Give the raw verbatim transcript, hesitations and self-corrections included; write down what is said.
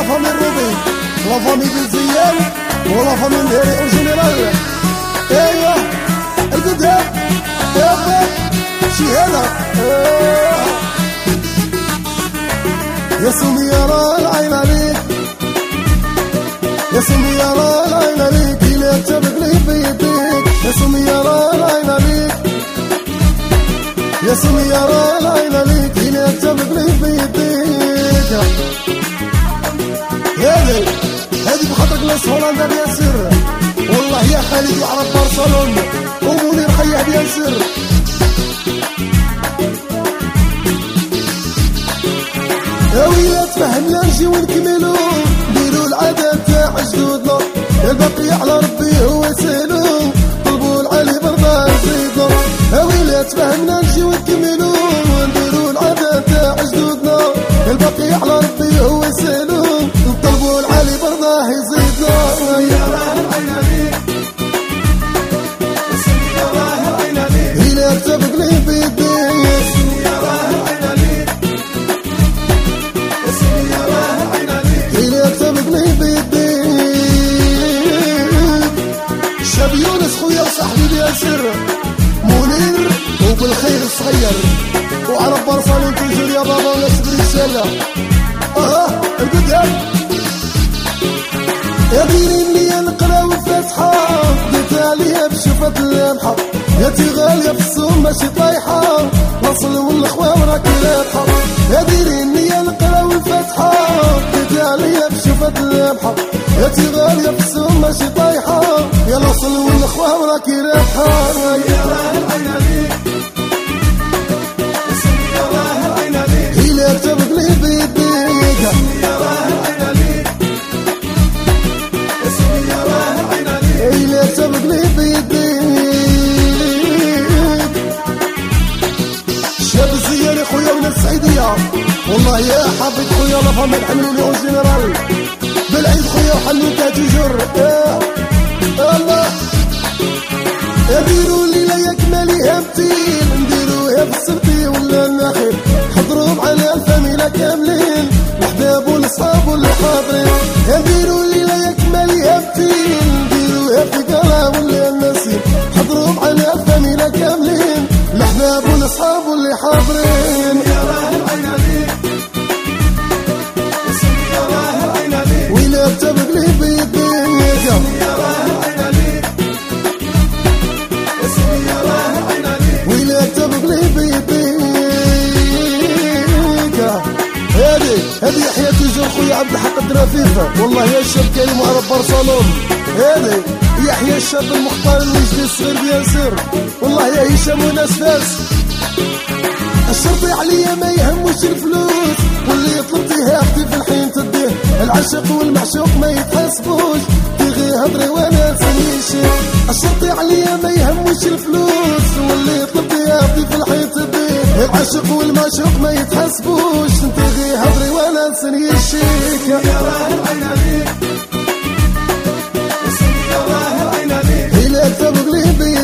la famille Roubé, la famille Bilziyane ولا famille Nderi en général. ايوه القدام يابا شي هذا يا سمية راه العين عليك، يا سمية راه العين عليك، إلا تبك لي بيديك، يا سمية راه العين عليك، يا سمية راه العين عليك، إلا تبك لي بيديك. هذي هذي بخاطرك ناس هولندا بيان سر، والله يا خالد يعرف برشلونة ومنير خيح بيان سر. يا ويلات فهمنا نجي ونكملو نديرو العادات تاع جدودنا، الباقي على ربي هو يسالو، طلبو العالي برضا يزيدو. يا ويلات فهمنا نجي ونكملو نديرو العادات تاع جدودنا، الباقي على ربي هو يسالو، طلبو العالي برضا يزيدو. يا راه العين عليك، يا راه العين عليك، إلا كتبك لي بيديك، يا راه العين عليك، إلا كتبك لي بيديك. شاب يونس خويا وصاحبي بيان سر، منير وبالخير الصغير، وعرب برصالين توجور يا بابا ولا صبري السالة. اه القدام يا ديرين لي نقراو الفاتحة، ديت عليها بشوفة اللمحة، يا تي غالية في السوم ماشي طايحة، واصل والخوة وراكي رابحة. يا ديرين لي نقراو الفاتحة، ديت عليها بشوفة اللمحة، يا تي غالية في السوم ماشي طايحة، يا واصل والخوة وراكي رابحة. يا راه العين عليك، يا راه العين عليك، إلا كتبك لي بيديك، يا راه العين عليك، يا راه العين عليك، إلا كتبك لي بيديك. شاب الزياني خويا من السعيدية، والله يا حبيب خويا لا فامي الحملوني اون جينيرال، بالعيد خويا وحنوكا تجر. يا الله يا ديروا الليلة يا كمالي هامتين، نديروها بالسبتي ولا النخيل، حضروا معنا الفاميلة كاملين، الأحباب والأصحاب واللي حاضرين. يا ديروا الليلة يا كمالي هامتين، نديروها في قرا ولا النسيم، حضروا معنا الفاميلة كاملين، الأحباب والأصحاب واللي حاضرين. يا راه العين عليك، يا راه العين عليك، وإلا كتبك لي بيديك، يا راه العين عليك، يا راه العين عليك، وإلا كتبك لي بيديك. هادي هادي يحيى تجور خويا عبد الحق الدرافيفة، والله يا الشاب كريم وعرب برشلونة. هادي يحيى الشاب المختار الوجدي الصغير بيان سر، والله يا هشام وناس فاس. الشرطي عليا ما يهموش الفلوس، واللي يطلب تهافتي في الحين تديه، العشق والمعشوق ما يتحسبوش، تيغي هضري وانا سنيشي. الشرطي عليا ما يهموش الفلوس، واللي يطلب تهافتي في الحين تديه، العشق والمعشوق ما يتحسبوش، تيغي هضري وانا سنيشي. يا راه العين عليك، يا راه العين عليك، إلا كتبك لي بيديك،